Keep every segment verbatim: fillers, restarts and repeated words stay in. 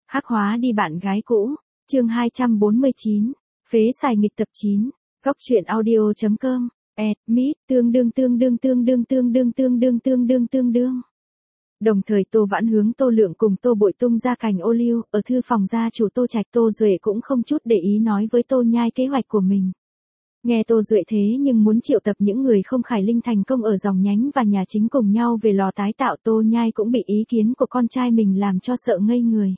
Hắc hóa đi bạn gái cũ, chương hai trăm bốn mươi chín, phế xài nghịch tập chín, góc truyện audio chấm com, admit, tương đương tương đương tương đương tương đương tương đương tương đương tương đương. Đồng thời Tô Vãn hướng Tô Lượng cùng Tô Bội tung ra cành ô liu, ở thư phòng gia chủ Tô Trạch Tô Duệ cũng không chút để ý nói với Tô Nhai kế hoạch của mình. Nghe Tô Duệ thế nhưng muốn triệu tập những người không khải linh thành công ở dòng nhánh và nhà chính cùng nhau về lò tái tạo, Tô Nhai cũng bị ý kiến của con trai mình làm cho sợ ngây người.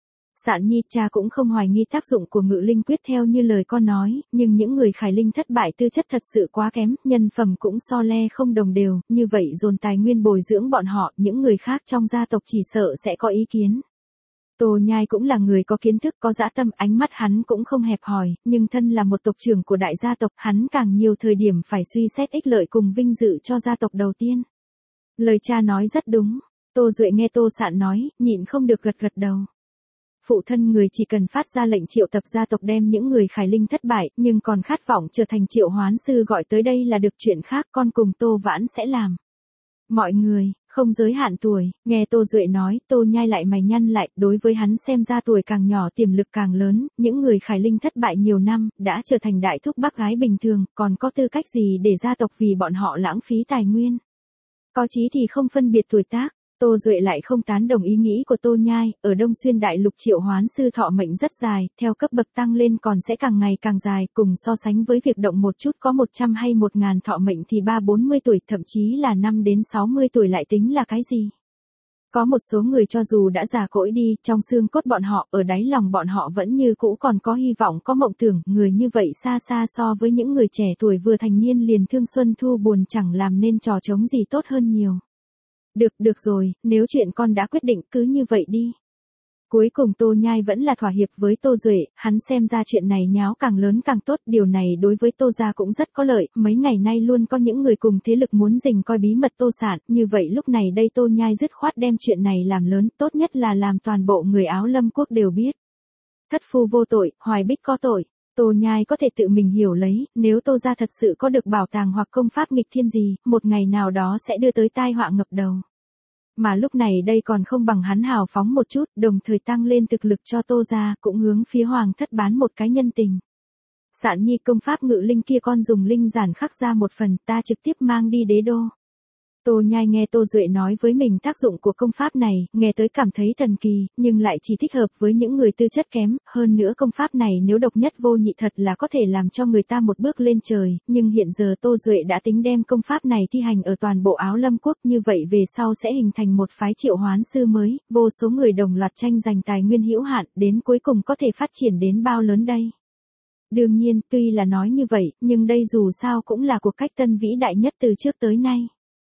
Sạn Nhi cha cũng không hoài nghi tác dụng của ngự linh quyết theo như lời con nói, nhưng những người khải linh thất bại tư chất thật sự quá kém, nhân phẩm cũng so le không đồng đều, như vậy dồn tài nguyên bồi dưỡng bọn họ, những người khác trong gia tộc chỉ sợ sẽ có ý kiến. Tô Nhai cũng là người có kiến thức có dã tâm, ánh mắt hắn cũng không hẹp hòi, nhưng thân là một tộc trưởng của đại gia tộc, hắn càng nhiều thời điểm phải suy xét ích lợi cùng vinh dự cho gia tộc đầu tiên. Lời cha nói rất đúng, Tô Duệ nghe Tô Sạn nói, nhịn không được gật gật đầu. Phụ thân người chỉ cần phát ra lệnh triệu tập gia tộc đem những người khải linh thất bại, nhưng còn khát vọng trở thành triệu hoán sư gọi tới đây là được chuyện khác, con cùng Tô Vãn sẽ làm. Mọi người, không giới hạn tuổi, nghe Tô Duệ nói, Tô Nhai lại mày nhăn lại, đối với hắn xem ra tuổi càng nhỏ tiềm lực càng lớn, những người khải linh thất bại nhiều năm, đã trở thành đại thúc bác gái bình thường, còn có tư cách gì để gia tộc vì bọn họ lãng phí tài nguyên. Có chí thì không phân biệt tuổi tác. Tô Duệ lại không tán đồng ý nghĩ của Tô Nhai, ở Đông Xuyên Đại Lục triệu hoán sư thọ mệnh rất dài, theo cấp bậc tăng lên còn sẽ càng ngày càng dài, cùng so sánh với việc động một chút có một trăm hay một ngàn thọ mệnh thì ba bốn mươi tuổi, thậm chí là năm đến sáu mươi tuổi lại tính là cái gì. Có một số người cho dù đã già cỗi đi, trong xương cốt bọn họ, ở đáy lòng bọn họ vẫn như cũ còn có hy vọng có mộng tưởng, người như vậy xa xa so với những người trẻ tuổi vừa thành niên liền thương xuân thu buồn chẳng làm nên trò trống gì tốt hơn nhiều. Được, được rồi, nếu chuyện con đã quyết định cứ như vậy đi. Cuối cùng Tô Nhai vẫn là thỏa hiệp với Tô Duệ, hắn xem ra chuyện này nháo càng lớn càng tốt, điều này đối với Tô gia cũng rất có lợi, mấy ngày nay luôn có những người cùng thế lực muốn rình coi bí mật Tô Sạn, như vậy lúc này đây Tô Nhai dứt khoát đem chuyện này làm lớn, tốt nhất là làm toàn bộ người Áo Lâm quốc đều biết. Thất phu vô tội, Hoài Bích có tội. Tô Nhai có thể tự mình hiểu lấy, nếu Tô gia thật sự có được bảo tàng hoặc công pháp nghịch thiên gì, một ngày nào đó sẽ đưa tới tai họa ngập đầu. Mà lúc này đây còn không bằng hắn hào phóng một chút, đồng thời tăng lên thực lực cho Tô gia, cũng hướng phía hoàng thất bán một cái nhân tình. Sạn Nhi, công pháp ngự linh kia con dùng linh giản khắc ra một phần, ta trực tiếp mang đi đế đô. Tô Nhai nghe Tô Duệ nói với mình tác dụng của công pháp này, nghe tới cảm thấy thần kỳ, nhưng lại chỉ thích hợp với những người tư chất kém, hơn nữa công pháp này nếu độc nhất vô nhị thật là có thể làm cho người ta một bước lên trời, nhưng hiện giờ Tô Duệ đã tính đem công pháp này thi hành ở toàn bộ Áo Lâm quốc, như vậy về sau sẽ hình thành một phái triệu hoán sư mới, vô số người đồng loạt tranh giành tài nguyên hữu hạn, đến cuối cùng có thể phát triển đến bao lớn đây. Đương nhiên, tuy là nói như vậy, nhưng đây dù sao cũng là cuộc cách tân vĩ đại nhất từ trước tới nay.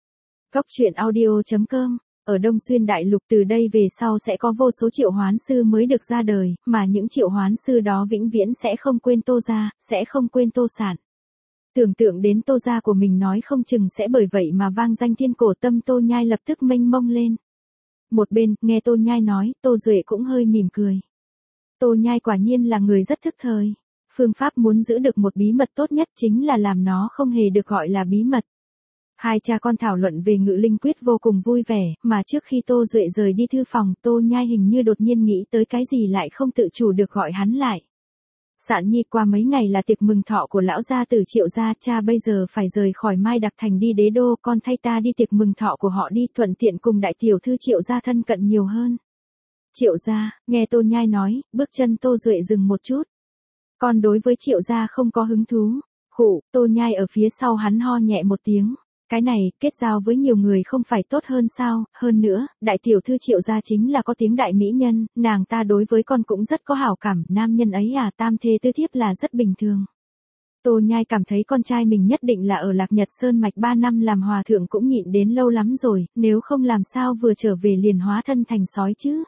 Góc truyện audio chấm com, ở Đông Xuyên Đại Lục từ đây về sau sẽ có vô số triệu hoán sư mới được ra đời, mà những triệu hoán sư đó vĩnh viễn sẽ không quên Tô gia, sẽ không quên Tô Sạn. Tưởng tượng đến Tô gia của mình nói không chừng sẽ bởi vậy mà vang danh thiên cổ, tâm Tô Nhai lập tức mênh mông lên. Một bên, nghe Tô Nhai nói, Tô Duệ cũng hơi mỉm cười. Tô Nhai quả nhiên là người rất thức thời. Phương pháp muốn giữ được một bí mật tốt nhất chính là làm nó không hề được gọi là bí mật. Hai cha con thảo luận về ngự linh quyết vô cùng vui vẻ, mà trước khi Tô Duệ rời đi thư phòng, Tô Nhai hình như đột nhiên nghĩ tới cái gì lại không tự chủ được gọi hắn lại. Sạn Nhi, qua mấy ngày là tiệc mừng thọ của lão gia tử Triệu gia, cha bây giờ phải rời khỏi Mai Đặc Thành đi đế đô, con thay ta đi tiệc mừng thọ của họ đi, thuận tiện cùng đại tiểu thư Triệu gia thân cận nhiều hơn. Triệu gia, nghe Tô Nhai nói, bước chân Tô Duệ dừng một chút. Con đối với Triệu gia không có hứng thú. Khụ, Tô Nhai ở phía sau hắn ho nhẹ một tiếng. Cái này, kết giao với nhiều người không phải tốt hơn sao, hơn nữa, đại tiểu thư Triệu gia chính là có tiếng đại mỹ nhân, nàng ta đối với con cũng rất có hảo cảm, nam nhân ấy à, tam thê tứ thiếp là rất bình thường. Tô Nhai cảm thấy con trai mình nhất định là ở Lạc Nhật Sơn mạch ba năm làm hòa thượng cũng nhịn đến lâu lắm rồi, nếu không làm sao vừa trở về liền hóa thân thành sói chứ.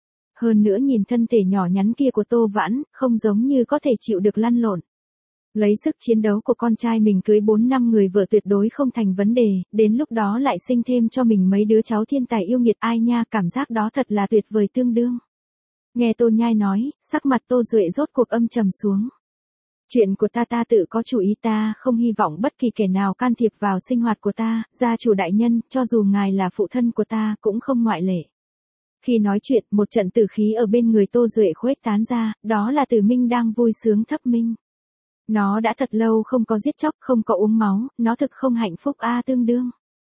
Hơn nữa nhìn thân thể nhỏ nhắn kia của Tô Vãn, không giống như có thể chịu được lăn lộn. Lấy sức chiến đấu của con trai mình cưới bốn năm người vợ tuyệt đối không thành vấn đề, đến lúc đó lại sinh thêm cho mình mấy đứa cháu thiên tài yêu nghiệt, ai nha, cảm giác đó thật là tuyệt vời tương đương. Nghe Tô Nhai nói, sắc mặt Tô Duệ rốt cuộc âm trầm xuống. Chuyện của ta ta tự có chủ ý, ta không hy vọng bất kỳ kẻ nào can thiệp vào sinh hoạt của ta, gia chủ đại nhân, cho dù ngài là phụ thân của ta, cũng không ngoại lệ. Khi nói chuyện, một trận tử khí ở bên người Tô Duệ khuếch tán ra, đó là Tử Minh đang vui sướng thấp minh. Nó đã thật lâu không có giết chóc, không có uống máu, nó thực không hạnh phúc a tương đương.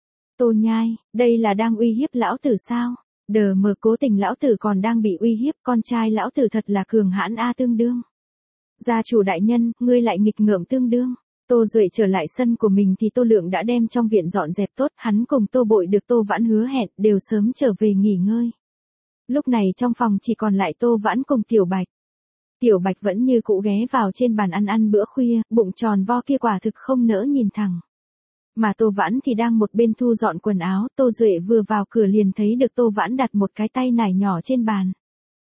Tô Nhai, đây là đang uy hiếp lão tử sao? Đờ mờ cố tình lão tử còn đang bị uy hiếp, con trai lão tử thật là cường hãn a tương đương. Gia chủ đại nhân, ngươi lại nghịch ngợm tương đương. Tô Duệ trở lại sân của mình thì Tô Lượng đã đem trong viện dọn dẹp tốt, hắn cùng Tô Bội được Tô Vãn hứa hẹn, đều sớm trở về nghỉ ngơi. Lúc này trong phòng chỉ còn lại Tô Vãn cùng Tiểu Bạch. Tiểu Bạch vẫn như cũ ghé vào trên bàn ăn ăn bữa khuya, bụng tròn vo kia quả thực không nỡ nhìn thẳng. Mà Tô Vãn thì đang một bên thu dọn quần áo, Tô Duệ vừa vào cửa liền thấy được Tô Vãn đặt một cái tay nải nhỏ trên bàn.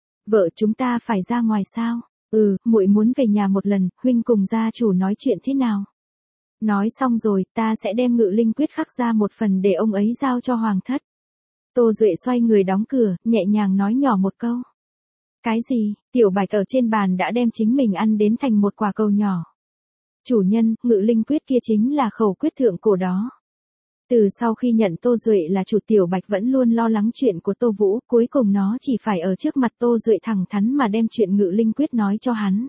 Vợ chúng ta phải ra ngoài sao? Ừ, muội muốn về nhà một lần, huynh cùng gia chủ nói chuyện thế nào? Nói xong rồi, ta sẽ đem Ngự Linh Quyết khắc ra một phần để ông ấy giao cho hoàng thất. Tô Duệ xoay người đóng cửa, nhẹ nhàng nói nhỏ một câu. Cái gì? Tiểu Bạch ở trên bàn đã đem chính mình ăn đến thành một quả cầu nhỏ. Chủ nhân, Ngự Linh Quyết kia chính là khẩu quyết thượng cổ đó. Từ sau khi nhận Tô Duệ là chủ, Tiểu Bạch vẫn luôn lo lắng chuyện của Tô Vũ, cuối cùng nó chỉ phải ở trước mặt Tô Duệ thẳng thắn mà đem chuyện Ngự Linh Quyết nói cho hắn.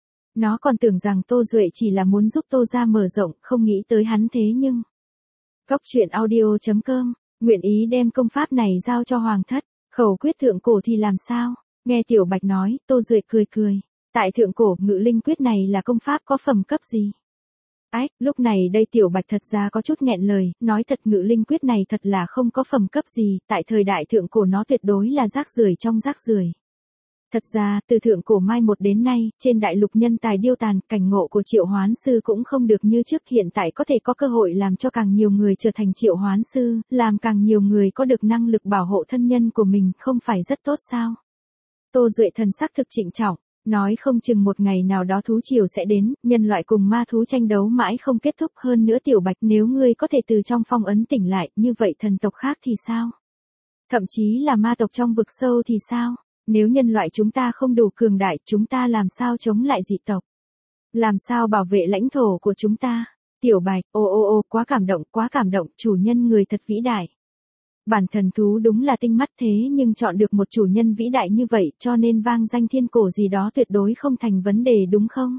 Nó còn tưởng rằng Tô Duệ chỉ là muốn giúp Tô gia mở rộng, không nghĩ tới hắn thế nhưng. Góc truyện audio chấm com, nguyện ý đem công pháp này giao cho hoàng thất, khẩu quyết thượng cổ thì làm sao? Nghe Tiểu Bạch nói, Tô Duệ cười cười. Tại thượng cổ, Ngự Linh Quyết này là công pháp có phẩm cấp gì? Ách, lúc này đây Tiểu Bạch thật ra có chút nghẹn lời, nói thật Ngự Linh Quyết này thật là không có phẩm cấp gì, tại thời đại thượng cổ nó tuyệt đối là rác rưởi trong rác rưởi. Thật ra, từ thượng cổ mai một đến nay, trên đại lục nhân tài điêu tàn, cảnh ngộ của Triệu Hoán Sư cũng không được như trước, hiện tại có thể có cơ hội làm cho càng nhiều người trở thành Triệu Hoán Sư, làm càng nhiều người có được năng lực bảo hộ thân nhân của mình, không phải rất tốt sao? Tô Duệ thần sắc thực trịnh trọng, nói không chừng một ngày nào đó thú triều sẽ đến, nhân loại cùng ma thú tranh đấu mãi không kết thúc, hơn nữa Tiểu Bạch nếu ngươi có thể từ trong phong ấn tỉnh lại, như vậy thần tộc khác thì sao? Thậm chí là ma tộc trong vực sâu thì sao? Nếu nhân loại chúng ta không đủ cường đại, chúng ta làm sao chống lại dị tộc? Làm sao bảo vệ lãnh thổ của chúng ta? Tiểu Bạch, ô ô ô, quá cảm động, quá cảm động, chủ nhân người thật vĩ đại. Bản thần thú đúng là tinh mắt thế nhưng chọn được một chủ nhân vĩ đại như vậy cho nên vang danh thiên cổ gì đó tuyệt đối không thành vấn đề đúng không?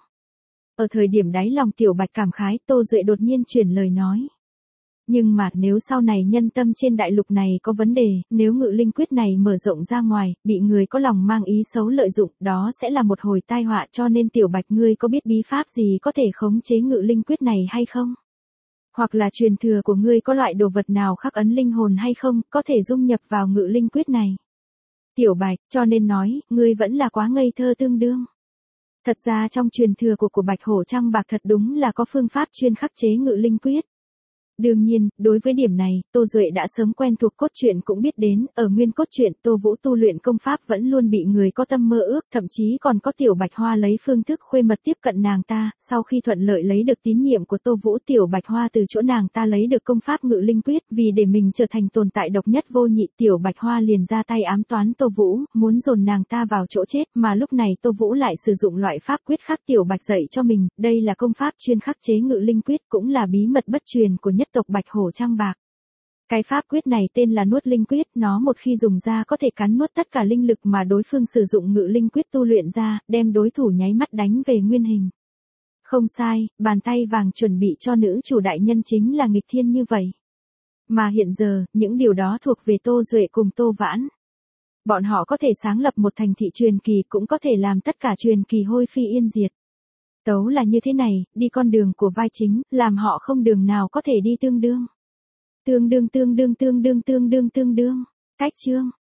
Ở thời điểm đáy lòng Tiểu Bạch cảm khái, Tô Duệ đột nhiên chuyển lời nói. Nhưng mà nếu sau này nhân tâm trên đại lục này có vấn đề, nếu Ngự Linh Quyết này mở rộng ra ngoài, bị người có lòng mang ý xấu lợi dụng, đó sẽ là một hồi tai họa, cho nên Tiểu Bạch ngươi có biết bí pháp gì có thể khống chế Ngự Linh Quyết này hay không? Hoặc là truyền thừa của ngươi có loại đồ vật nào khắc ấn linh hồn hay không, có thể dung nhập vào Ngự Linh Quyết này? Tiểu Bạch, cho nên nói, ngươi vẫn là quá ngây thơ tương đương. Thật ra trong truyền thừa của của Bạch Hổ Trăng Bạc thật đúng là có phương pháp chuyên khắc chế Ngự Linh Quyết. Đương nhiên, đối với điểm này, Tô Duệ đã sớm quen thuộc cốt truyện cũng biết đến, ở nguyên cốt truyện Tô Vũ tu luyện công pháp vẫn luôn bị người có tâm mơ ước, thậm chí còn có Tiểu Bạch Hoa lấy phương thức khuê mật tiếp cận nàng ta, sau khi thuận lợi lấy được tín nhiệm của Tô Vũ, Tiểu Bạch Hoa từ chỗ nàng ta lấy được công pháp Ngự Linh Quyết, vì để mình trở thành tồn tại độc nhất vô nhị, Tiểu Bạch Hoa liền ra tay ám toán Tô Vũ, muốn dồn nàng ta vào chỗ chết, mà lúc này Tô Vũ lại sử dụng loại pháp quyết khắc Tiểu Bạch dạy cho mình, đây là công pháp chuyên khắc chế Ngự Linh Quyết, cũng là bí mật bất truyền của nhất tộc Bạch Hổ Trăng Bạc. Cái pháp quyết này tên là Nuốt Linh Quyết, nó một khi dùng ra có thể cắn nuốt tất cả linh lực mà đối phương sử dụng Ngự Linh Quyết tu luyện ra, đem đối thủ nháy mắt đánh về nguyên hình. Không sai, bàn tay vàng chuẩn bị cho nữ chủ đại nhân chính là nghịch thiên như vậy. Mà hiện giờ, những điều đó thuộc về Tô Duệ cùng Tô Vãn. Bọn họ có thể sáng lập một thành thị truyền kỳ, cũng có thể làm tất cả truyền kỳ hôi phi yên diệt. Tấu là như thế này, đi con đường của vai chính, làm họ không đường nào có thể đi tương đương. Tương đương tương đương tương đương tương đương tương đương. Cách chương.